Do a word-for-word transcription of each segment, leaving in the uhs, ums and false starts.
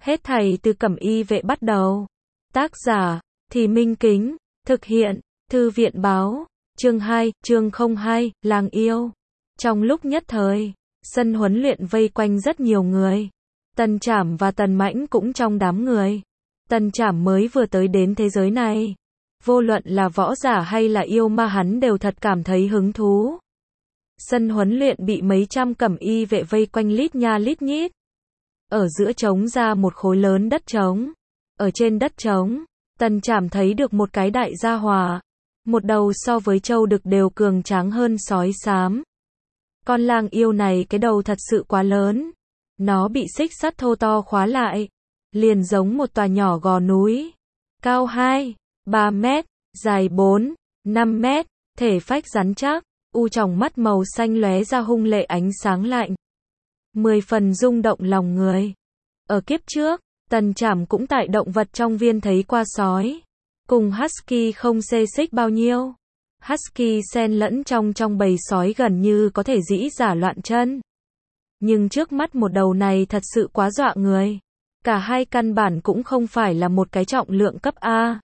Hết thảy từ Cẩm Y Vệ bắt đầu. Tác giả, Thì Minh Kính, thực hiện, Thư viện báo, chương hai, chương không hai, Lang Yêu. Trong lúc nhất thời, sân huấn luyện vây quanh rất nhiều người. Tần Trảm và Tần Mãnh cũng trong đám người. Tần Trảm mới vừa tới đến thế giới này. Vô luận là võ giả hay là yêu ma hắn đều thật cảm thấy hứng thú. Sân huấn luyện bị mấy trăm Cẩm Y Vệ vây quanh lít nha lít nhít. Ở giữa trống ra một khối lớn đất trống. Ở trên đất trống, Tần Trảm thấy được một cái đại gia hỏa. Một đầu so với trâu đực đều cường tráng hơn sói xám. Con lang yêu này cái đầu thật sự quá lớn. Nó bị xích sắt thô to khóa lại. Liền giống một tòa nhỏ gò núi. Cao hai, ba mét, dài bốn, năm mét, thể phách rắn chắc, u tròng mắt màu xanh lóe ra hung lệ ánh sáng lạnh. Mười phần rung động lòng người. Ở kiếp trước, Tần Trảm cũng tại động vật trong viên thấy qua sói. Cùng Husky không xê xích bao nhiêu. Husky xen lẫn trong trong bầy sói gần như có thể dĩ giả loạn chân. Nhưng trước mắt một đầu này thật sự quá dọa người. Cả hai căn bản cũng không phải là một cái trọng lượng cấp A.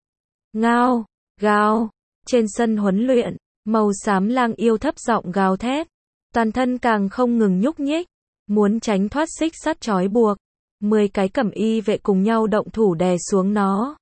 Ngao, gào, trên sân huấn luyện, màu xám lang yêu thấp giọng gào thét. Toàn thân càng không ngừng nhúc nhích, muốn tránh thoát xích sắt trói buộc. Mười cái Cẩm Y Vệ cùng nhau động thủ đè xuống nó.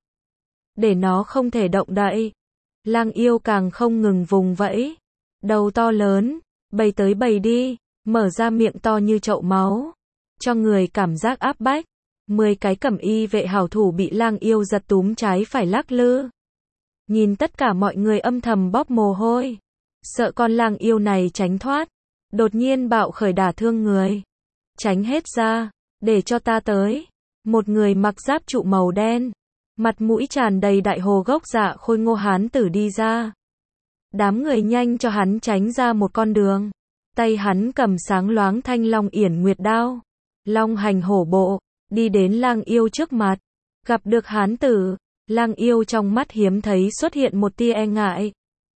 Để nó không thể động đậy. Lang yêu càng không ngừng vùng vẫy. Đầu to lớn, bầy tới bầy đi, mở ra miệng to như chậu máu. Cho người cảm giác áp bách. Mười cái Cẩm Y Vệ hảo thủ bị lang yêu giật túm trái phải lắc lư. Nhìn tất cả mọi người âm thầm bóp mồ hôi. Sợ con lang yêu này tránh thoát. Đột nhiên bạo khởi đả thương người. Tránh hết ra, để cho ta tới. Một người mặc giáp trụ màu đen. Mặt mũi tràn đầy đại hồ gốc dạ khôi ngô hán tử đi ra. Đám người nhanh cho hắn tránh ra một con đường. Tay hắn cầm sáng loáng thanh long yển nguyệt đao. Long hành hổ bộ, đi đến lang yêu trước mặt. Gặp được hán tử, lang yêu trong mắt hiếm thấy xuất hiện một tia e ngại.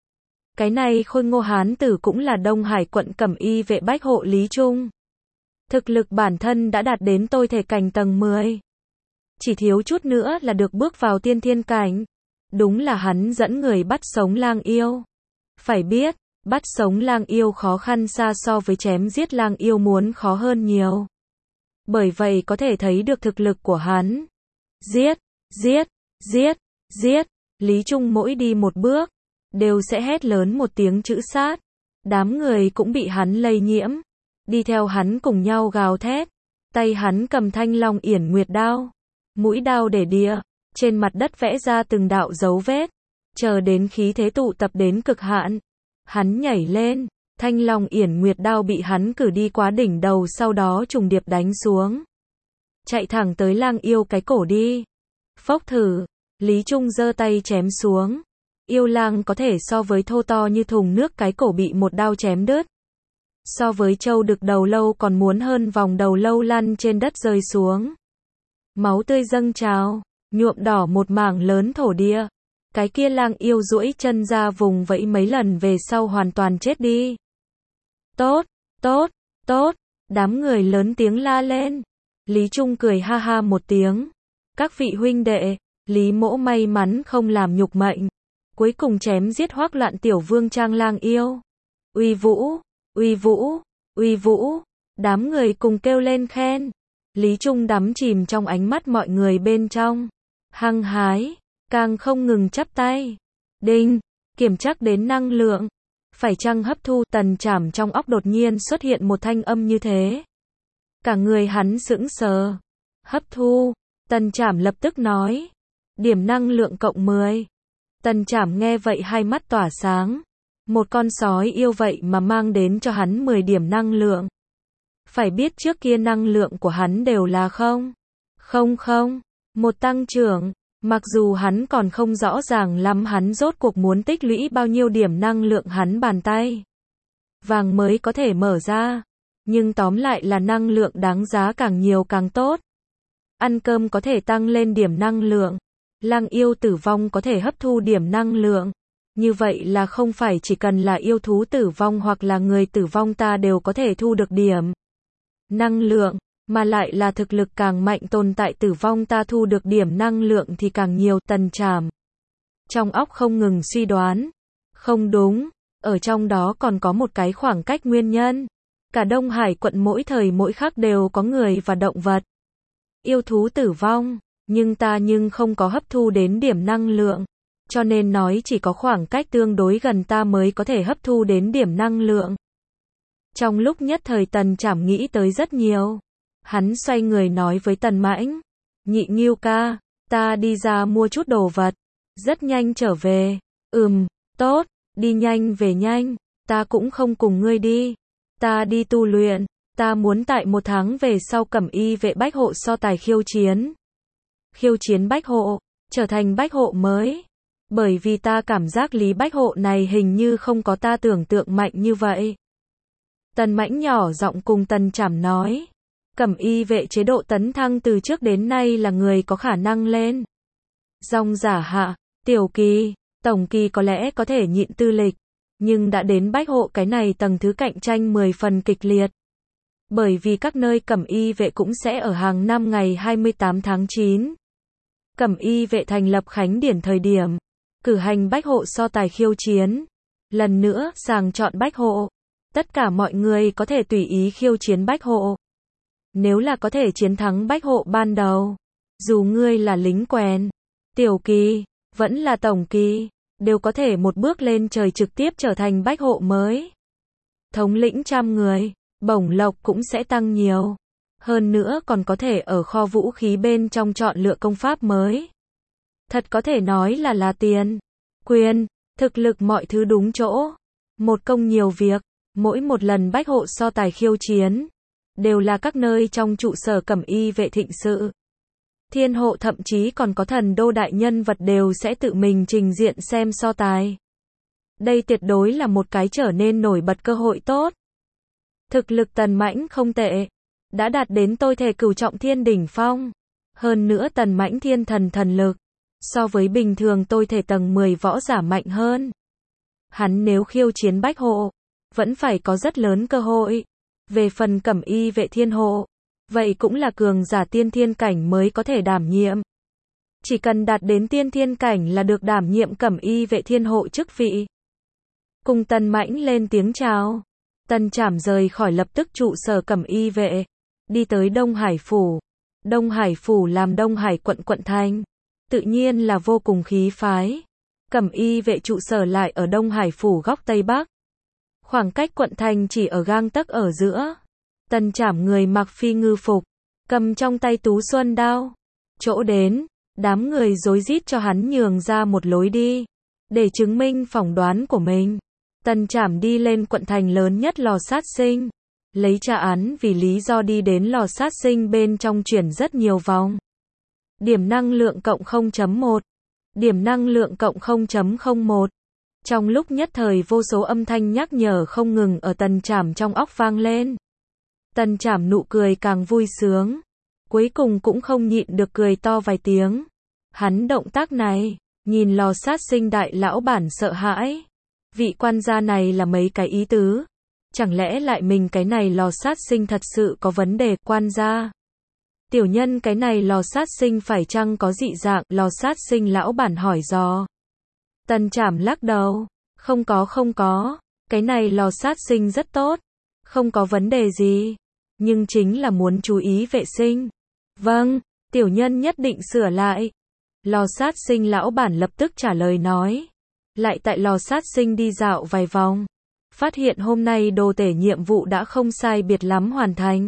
Cái này khôi ngô hán tử cũng là Đông Hải quận Cẩm Y Vệ bách hộ Lý Trung. Thực lực bản thân đã đạt đến tôi thể cảnh tầng mười. Chỉ thiếu chút nữa là được bước vào tiên thiên cảnh. Đúng là hắn dẫn người bắt sống lang yêu. Phải biết, bắt sống lang yêu khó khăn xa so với chém giết lang yêu muốn khó hơn nhiều. Bởi vậy có thể thấy được thực lực của hắn. Giết, giết, giết, giết. Lý Trung mỗi đi một bước, đều sẽ hét lớn một tiếng chữ sát. Đám người cũng bị hắn lây nhiễm. Đi theo hắn cùng nhau gào thét. Tay hắn cầm thanh long yển nguyệt đao. Mũi đao để đìa. Trên mặt đất vẽ ra từng đạo dấu vết. Chờ đến khí thế tụ tập đến cực hạn. Hắn nhảy lên. Thanh long yển nguyệt đao bị hắn cử đi quá đỉnh đầu, sau đó trùng điệp đánh xuống. Chạy thẳng tới lang yêu cái cổ đi. Phốc thử. Lý Trung giơ tay chém xuống. Yêu lang có thể so với thô to như thùng nước, cái cổ bị một đao chém đứt. So với trâu đực đầu lâu còn muốn hơn, vòng đầu lâu lăn trên đất rơi xuống. Máu tươi dâng trào, nhuộm đỏ một mảng lớn thổ địa. Cái kia lang yêu duỗi chân ra vùng vẫy mấy lần về sau hoàn toàn chết đi. Tốt, tốt, tốt, đám người lớn tiếng la lên. Lý Trung cười ha ha một tiếng. Các vị huynh đệ, Lý Mỗ may mắn không làm nhục mệnh. Cuối cùng chém giết Hoắc Loạn tiểu vương trang lang yêu. Uy vũ, uy vũ, uy vũ. Đám người cùng kêu lên khen. Lý Trung đắm chìm trong ánh mắt mọi người bên trong. Hăng hái, càng không ngừng chắp tay. Đinh, kiểm tra đến năng lượng. Phải chăng hấp thu? Tần Trảm trong óc đột nhiên xuất hiện một thanh âm như thế. Cả người hắn sững sờ. Hấp thu. Tần Trảm lập tức nói. Điểm năng lượng cộng mười. Tần Trảm nghe vậy hai mắt tỏa sáng. Một con sói yêu vậy mà mang đến cho hắn mười điểm năng lượng. Phải biết trước kia năng lượng của hắn đều là không. Không không. Một tăng trưởng. Mặc dù hắn còn không rõ ràng lắm hắn rốt cuộc muốn tích lũy bao nhiêu điểm năng lượng hắn bàn tay vàng mới có thể mở ra. Nhưng tóm lại là năng lượng đáng giá càng nhiều càng tốt. Ăn cơm có thể tăng lên điểm năng lượng. Lang yêu tử vong có thể hấp thu điểm năng lượng. Như vậy là không phải chỉ cần là yêu thú tử vong hoặc là người tử vong ta đều có thể thu được điểm năng lượng, mà lại là thực lực càng mạnh tồn tại tử vong ta thu được điểm năng lượng thì càng nhiều. Tần Trảm trong óc không ngừng suy đoán. Không đúng, ở trong đó còn có một cái khoảng cách nguyên nhân. Cả Đông Hải quận mỗi thời mỗi khắc đều có người và động vật. Yêu thú tử vong, nhưng ta nhưng không có hấp thu đến điểm năng lượng. Cho nên nói chỉ có khoảng cách tương đối gần ta mới có thể hấp thu đến điểm năng lượng. Trong lúc nhất thời Tần Trảm nghĩ tới rất nhiều. Hắn xoay người nói với Tần Mãnh. Nhị Ngưu ca, ta đi ra mua chút đồ vật. Rất nhanh trở về. Ừm, tốt, đi nhanh về nhanh. Ta cũng không cùng ngươi đi. Ta đi tu luyện. Ta muốn tại một tháng về sau Cẩm Y vệ bách hộ so tài khiêu chiến. Khiêu chiến bách hộ, trở thành bách hộ mới. Bởi vì ta cảm giác Lý Bách Hộ này hình như không có ta tưởng tượng mạnh như vậy. Tần Mãnh nhỏ giọng cùng Tần Trảm nói. Cẩm Y vệ chế độ tấn thăng từ trước đến nay là người có khả năng lên. Rong giả hạ, tiểu kỳ, tổng kỳ có lẽ có thể nhịn tư lịch. Nhưng đã đến bách hộ cái này tầng thứ cạnh tranh mười phần kịch liệt. Bởi vì các nơi Cẩm Y vệ cũng sẽ ở hàng năm ngày hai mươi tám tháng chín. Cẩm Y vệ thành lập khánh điển thời điểm. Cử hành bách hộ so tài khiêu chiến. Lần nữa, sàng chọn bách hộ. Tất cả mọi người có thể tùy ý khiêu chiến bách hộ. Nếu là có thể chiến thắng bách hộ ban đầu. Dù ngươi là lính quèn, tiểu kỳ, vẫn là tổng kỳ, đều có thể một bước lên trời trực tiếp trở thành bách hộ mới. Thống lĩnh trăm người, bổng lộc cũng sẽ tăng nhiều. Hơn nữa còn có thể ở kho vũ khí bên trong chọn lựa công pháp mới. Thật có thể nói là là tiền, quyền, thực lực mọi thứ đúng chỗ. Một công nhiều việc, mỗi một lần bách hộ so tài khiêu chiến, đều là các nơi trong trụ sở Cẩm Y vệ thịnh sự. Thiên hộ thậm chí còn có thần đô đại nhân vật đều sẽ tự mình trình diện xem so tài. Đây tuyệt đối là một cái trở nên nổi bật cơ hội tốt. Thực lực Tần Mãnh không tệ, đã đạt đến tôi thể cửu trọng thiên đỉnh phong. Hơn nữa Tần Mãnh thiên thần thần lực, so với bình thường tôi thể tầng mười võ giả mạnh hơn. Hắn nếu khiêu chiến bách hộ, vẫn phải có rất lớn cơ hội. Về phần Cẩm Y vệ thiên hộ, vậy cũng là cường giả tiên thiên cảnh mới có thể đảm nhiệm. Chỉ cần đạt đến tiên thiên cảnh là được đảm nhiệm Cẩm Y vệ thiên hộ chức vị. Cùng Tần Mãnh lên tiếng chào. Tần Trảm rời khỏi lập tức trụ sở Cẩm Y vệ, đi tới Đông Hải phủ. Đông Hải phủ làm Đông Hải quận quận thành, tự nhiên là vô cùng khí phái. Cẩm Y vệ trụ sở lại ở Đông Hải phủ góc Tây Bắc. Khoảng cách quận thành chỉ ở gang tấc ở giữa. Tần Trảm người mặc phi ngư phục, cầm trong tay tú xuân đao. Chỗ đến, đám người rối rít cho hắn nhường ra một lối đi. Để chứng minh phỏng đoán của mình, Tần Trảm đi lên quận thành lớn nhất lò sát sinh. Lấy tra án vì lý do đi đến lò sát sinh bên trong chuyển rất nhiều vòng. Điểm năng lượng cộng không chấm một. Điểm năng lượng cộng không chấm không một. Trong lúc nhất thời vô số âm thanh nhắc nhở không ngừng ở Tần Trảm trong óc vang lên. Tần Trảm nụ cười càng vui sướng. Cuối cùng cũng không nhịn được cười to vài tiếng. Hắn động tác này, nhìn lò sát sinh đại lão bản sợ hãi. Vị quan gia này là mấy cái ý tứ. Chẳng lẽ lại mình cái này lò sát sinh thật sự có vấn đề quan gia? Tiểu nhân cái này lò sát sinh phải chăng có dị dạng? Lò sát sinh lão bản hỏi dò. Tần Trảm lắc đầu. Không có không có. Cái này lò sát sinh rất tốt. Không có vấn đề gì. Nhưng chính là muốn chú ý vệ sinh. Vâng, tiểu nhân nhất định sửa lại. Lò sát sinh lão bản lập tức trả lời nói. Lại tại lò sát sinh đi dạo vài vòng. Phát hiện hôm nay đồ tể nhiệm vụ đã không sai biệt lắm hoàn thành.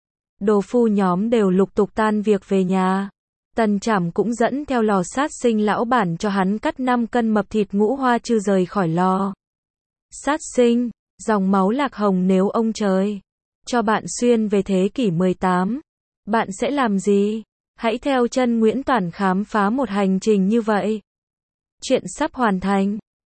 Đồ phu nhóm đều lục tục tan việc về nhà. Tần Trảm cũng dẫn theo lò sát sinh lão bản cho hắn cắt năm cân mập thịt ngũ hoa chư rời khỏi lò. Sát sinh, dòng máu lạc hồng nếu ông trời cho bạn xuyên về thế kỷ mười tám, bạn sẽ làm gì? Hãy theo chân Nguyễn Toàn khám phá một hành trình như vậy. Chuyện sắp hoàn thành.